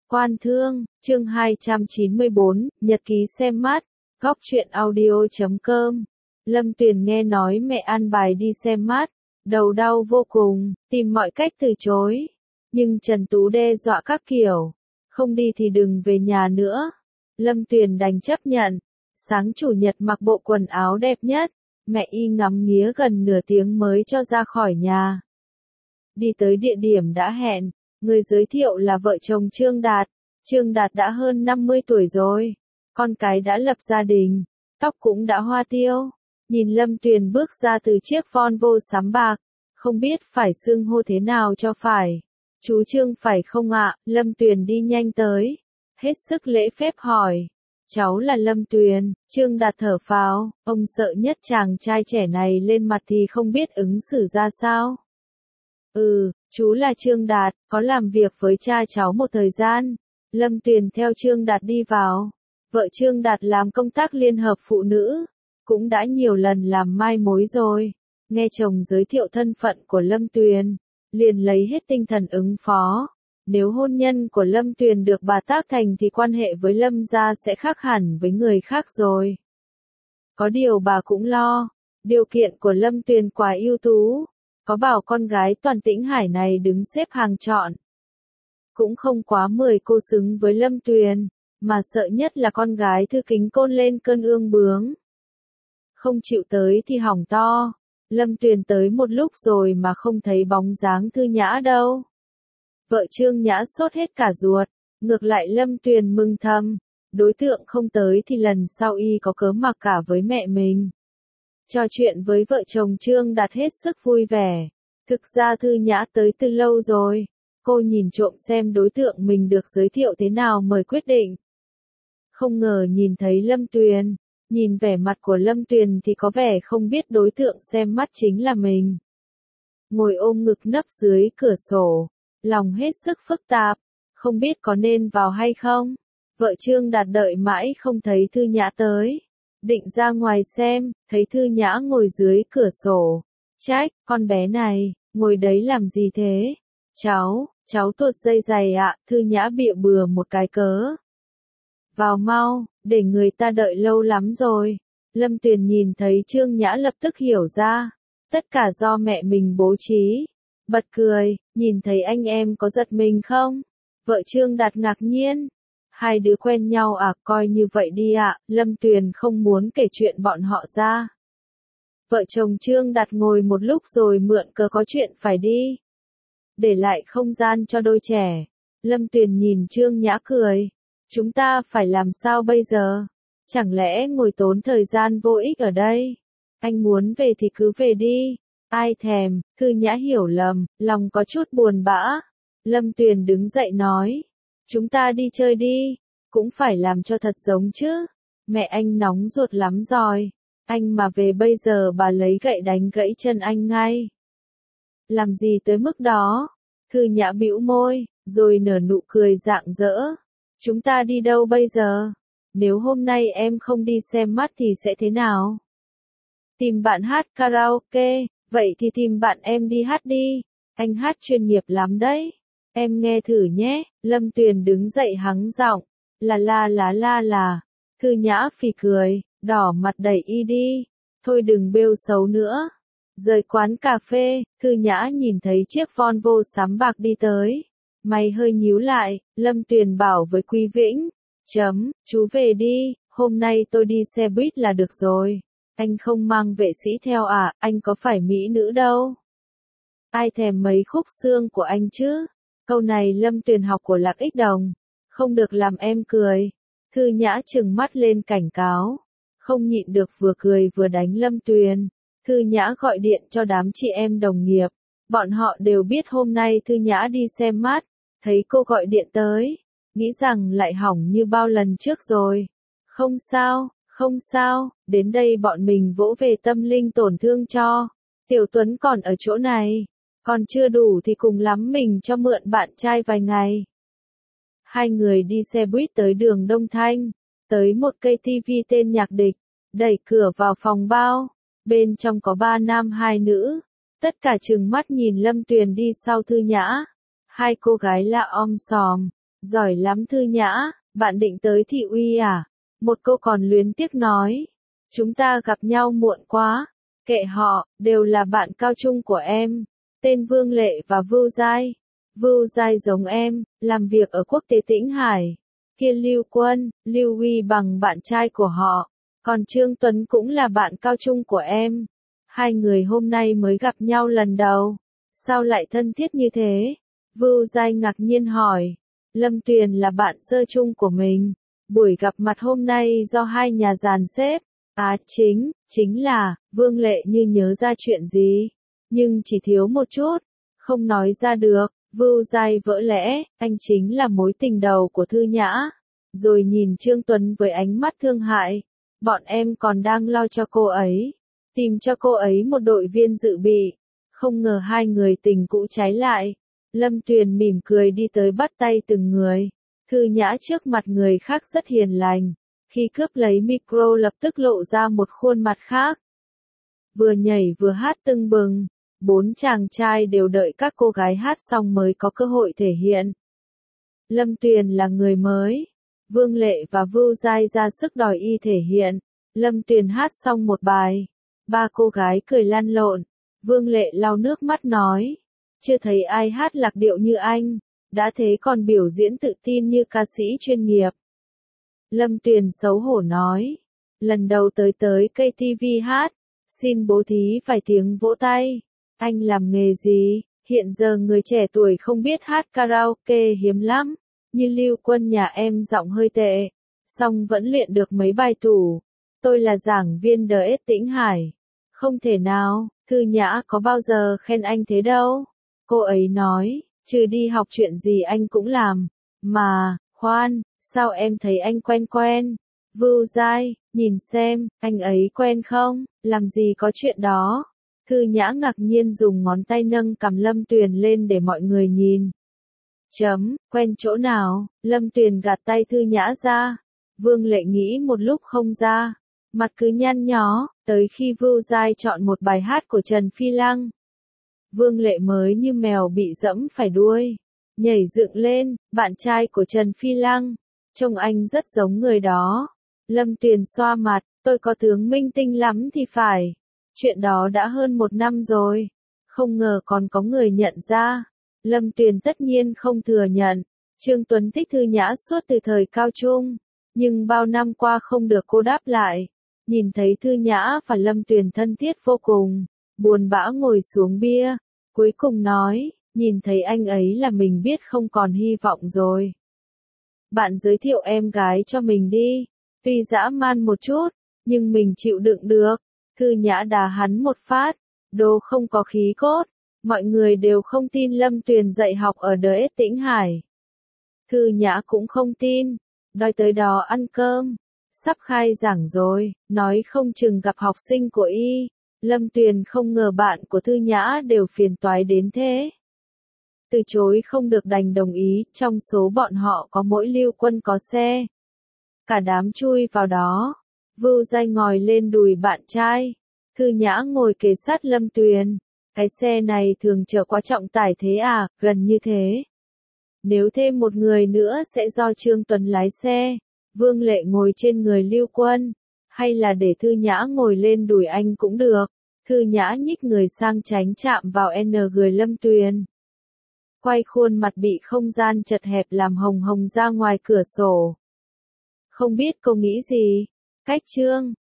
Quan Thương, chương 294, Nhật ký xem mắt, góc truyện audio.com. Lâm Tuyền nghe nói mẹ an bài đi xem mắt, đầu đau vô cùng, tìm mọi cách từ chối. Nhưng Trần Tú đe dọa các kiểu, không đi thì đừng về nhà nữa. Lâm Tuyền đành chấp nhận. Sáng chủ nhật mặc bộ quần áo đẹp nhất, mẹ y ngắm nghía gần nửa tiếng mới cho ra khỏi nhà. Đi tới địa điểm đã hẹn, người giới thiệu là vợ chồng Trương Đạt. Trương Đạt đã hơn 50 tuổi rồi, con cái đã lập gia đình, tóc cũng đã hoa tiêu. Nhìn Lâm Tuyền bước ra từ chiếc Volvo sám bạc, không biết phải xưng hô thế nào cho phải. Chú Trương phải không ạ? Lâm Tuyền đi nhanh tới, hết sức lễ phép hỏi. Cháu là Lâm Tuyền. Trương Đạt thở phào, ông sợ nhất chàng trai trẻ này lên mặt thì không biết ứng xử ra sao. Chú là Trương Đạt, có làm việc với cha cháu một thời gian. Lâm Tuyền theo Trương Đạt đi vào. Vợ Trương Đạt làm công tác liên hợp phụ nữ, cũng đã nhiều lần làm mai mối rồi. Nghe chồng giới thiệu thân phận của Lâm Tuyền, liền lấy hết tinh thần ứng phó. Nếu hôn nhân của Lâm Tuyền được bà tác thành thì quan hệ với Lâm gia sẽ khác hẳn với người khác rồi. Có điều bà cũng lo, điều kiện của Lâm Tuyền quá ưu tú, có bảo con gái toàn Tĩnh Hải này đứng xếp hàng chọn. Cũng không quá 10 cô xứng với Lâm Tuyền, mà sợ nhất là con gái Thư Kính Côn lên cơn ương bướng. Không chịu tới thì hỏng to. Lâm Tuyền tới một lúc rồi mà không thấy bóng dáng Thư Nhã đâu. Vợ Trương Nhã sốt hết cả ruột, ngược lại Lâm Tuyền mừng thầm, đối tượng không tới thì lần sau y có cớ mặc cả với mẹ mình. Trò chuyện với vợ chồng Trương Đạt hết sức vui vẻ. Thực ra Thư Nhã tới từ lâu rồi, cô nhìn trộm xem đối tượng mình được giới thiệu thế nào mới quyết định. Không ngờ nhìn thấy Lâm Tuyền, nhìn vẻ mặt của Lâm Tuyền thì có vẻ không biết đối tượng xem mắt chính là mình. Ngồi ôm ngực nấp dưới cửa sổ, lòng hết sức phức tạp, không biết có nên vào hay không. Vợ Trương Đạt đợi mãi không thấy Thư Nhã tới, định ra ngoài xem, thấy Thư Nhã ngồi dưới cửa sổ. Trách, con bé này, ngồi đấy làm gì thế? Cháu tuột dây giày ạ. Thư Nhã bịa bừa một cái cớ. Vào mau, để người ta đợi lâu lắm rồi. Lâm Tuyền nhìn thấy Trương Nhã lập tức hiểu ra, tất cả do mẹ mình bố trí. Bật cười, nhìn thấy anh em có giật mình không? Vợ Trương Đạt ngạc nhiên. Hai đứa quen nhau à, coi như vậy đi ạ. Lâm Tuyền không muốn kể chuyện bọn họ ra. Vợ chồng Trương Đạt ngồi một lúc rồi mượn cớ có chuyện phải đi, để lại không gian cho đôi trẻ. Lâm Tuyền nhìn Trương Nhã cười. Chúng ta phải làm sao bây giờ? Chẳng lẽ ngồi tốn thời gian vô ích ở đây? Anh muốn về thì cứ về đi. Ai thèm. Thư Nhã hiểu lầm, lòng có chút buồn bã. Lâm Tuyền đứng dậy nói. Chúng ta đi chơi đi. Cũng phải làm cho thật giống chứ. Mẹ anh nóng ruột lắm rồi. Anh mà về bây giờ bà lấy gậy đánh gãy chân anh ngay. Làm gì tới mức đó? Thư Nhã bĩu môi, rồi nở nụ cười rạng rỡ. Chúng ta đi đâu bây giờ? Nếu hôm nay em không đi xem mắt thì sẽ thế nào? Tìm bạn hát karaoke, vậy thì tìm bạn em đi hát đi. Anh hát chuyên nghiệp lắm đấy. Em nghe thử nhé. Lâm Tuyền đứng dậy hắng giọng. Là. Thư Nhã phì cười, đỏ mặt đẩy y đi. Thôi đừng bêu xấu nữa. Rời quán cà phê, Thư Nhã nhìn thấy chiếc Volvo sám bạc đi tới. Mày hơi nhíu lại. Lâm Tuyền bảo với Quý Vĩnh. Chú về đi, hôm nay tôi đi xe buýt là được rồi. Anh không mang vệ sĩ theo à, anh có phải mỹ nữ đâu. Ai thèm mấy khúc xương của anh chứ? Câu này Lâm Tuyền học của Lạc Ích Đồng. Không được làm em cười. Thư Nhã trừng mắt lên cảnh cáo. Không nhịn được vừa cười vừa đánh Lâm Tuyền. Thư Nhã gọi điện cho đám chị em đồng nghiệp. Bọn họ đều biết hôm nay Thư Nhã đi xem mắt. Thấy cô gọi điện tới, nghĩ rằng lại hỏng như bao lần trước rồi. Không sao, đến đây bọn mình vỗ về tâm linh tổn thương cho. Tiểu Tuấn còn ở chỗ này, còn chưa đủ thì cùng lắm mình cho mượn bạn trai vài ngày. Hai người đi xe buýt tới đường Đông Thanh, tới một cây tivi tên Nhạc Địch, đẩy cửa vào phòng bao, bên trong có 3 nam 2 nữ, tất cả trừng mắt nhìn Lâm Tuyền đi sau Thư Nhã. Hai cô gái lạ om sòm, Giỏi lắm Thư Nhã, bạn định tới thị uy à? Một cô còn luyến tiếc nói. Chúng ta gặp nhau muộn quá. Kệ họ, đều là bạn cao trung của em. Tên Vương Lệ và Vưu Giai. Vưu Giai giống em, làm việc ở Quốc tế Tĩnh Hải. Kia Lưu Quân, Lưu Huy bằng bạn trai của họ. Còn Trương Tuấn cũng là bạn cao trung của em. Hai người hôm nay mới gặp nhau lần đầu. Sao lại thân thiết như thế? Vưu Giai ngạc nhiên hỏi. Lâm Tuyền là bạn sơ chung của mình. Buổi gặp mặt hôm nay do hai nhà dàn xếp. À chính là, Vương Lệ như nhớ ra chuyện gì. Nhưng chỉ thiếu một chút. Không nói ra được, Vưu Giai vỡ lẽ, anh chính là mối tình đầu của Thư Nhã. Rồi nhìn Trương Tuấn với ánh mắt thương hại. Bọn em còn đang lo cho cô ấy. Tìm cho cô ấy một đội viên dự bị. Không ngờ hai người tình cũ trái lại. Lâm Tuyền mỉm cười đi tới bắt tay từng người. Thư Nhã trước mặt người khác rất hiền lành. Khi cướp lấy micro lập tức lộ ra một khuôn mặt khác. Vừa nhảy vừa hát tưng bừng. 4 chàng trai đều đợi các cô gái hát xong mới có cơ hội thể hiện. Lâm Tuyền là người mới. Vương Lệ và Vưu Giai ra sức đòi y thể hiện. Lâm Tuyền hát xong một bài. Ba cô gái cười lăn lộn. Vương Lệ lau nước mắt nói. Chưa thấy ai hát lạc điệu như anh. Đã thế còn biểu diễn tự tin như ca sĩ chuyên nghiệp. Lâm Tuyền xấu hổ nói. Lần đầu tới KTV hát. Xin bố thí vài tiếng vỗ tay. Anh làm nghề gì? Hiện giờ người trẻ tuổi không biết hát karaoke hiếm lắm. Như Lưu Quân nhà em giọng hơi tệ. Song vẫn luyện được mấy bài tủ. Tôi là giảng viên DS Tĩnh Hải. Không thể nào, Thư Nhã có bao giờ khen anh thế đâu. Cô ấy nói, trừ đi học chuyện gì anh cũng làm. Mà, khoan, sao em thấy anh quen quen? Vưu Giai, nhìn xem, anh ấy quen không? Làm gì có chuyện đó? Thư Nhã ngạc nhiên dùng ngón tay nâng cằm Lâm Tuyền lên để mọi người nhìn. Quen chỗ nào? Lâm Tuyền gạt tay Thư Nhã ra. Vương Lệ nghĩ một lúc không ra. Mặt cứ nhăn nhó, tới khi Vưu Giai chọn một bài hát của Trần Phi Lăng. Vương Lệ mới như mèo bị dẫm phải đuôi. Nhảy dựng lên, bạn trai của Trần Phi Lăng. Trông anh rất giống người đó. Lâm Tuyền xoa mặt, tôi có tướng minh tinh lắm thì phải. Chuyện đó đã hơn 1 năm rồi. Không ngờ còn có người nhận ra. Lâm Tuyền tất nhiên không thừa nhận. Trương Tuấn thích Thư Nhã suốt từ thời cao trung. Nhưng bao năm qua không được cô đáp lại. Nhìn thấy Thư Nhã và Lâm Tuyền thân thiết vô cùng. Buồn bã ngồi xuống bia. Cuối cùng nói, nhìn thấy anh ấy là mình biết không còn hy vọng rồi. Bạn giới thiệu em gái cho mình đi. Tuy dã man một chút, nhưng mình chịu đựng được. Thư Nhã đá hắn một phát. Đồ không có khí cốt. Mọi người đều không tin Lâm Tuyền dạy học ở DS Tĩnh Hải. Thư Nhã cũng không tin. Đòi tới đó ăn cơm. Sắp khai giảng rồi, nói không chừng gặp học sinh của y. Lâm Tuyền không ngờ bạn của Thư Nhã đều phiền toái đến thế. Từ chối không được đành đồng ý, trong số bọn họ có mỗi Lưu Quân có xe. Cả đám chui vào đó. Vưu Giai ngồi lên đùi bạn trai. Thư Nhã ngồi kề sát Lâm Tuyền. Cái xe này thường chở quá trọng tải thế à, gần như thế. Nếu thêm một người nữa sẽ do Trương Tuấn lái xe. Vương Lệ ngồi trên người Lưu Quân. Hay là để Thư Nhã ngồi lên đùi anh cũng được. Thư Nhã nhích người sang tránh chạm vào người Lâm Tuyền. Quay khuôn mặt bị không gian chật hẹp làm hồng hồng ra ngoài cửa sổ. Không biết cô nghĩ gì? Cách Trương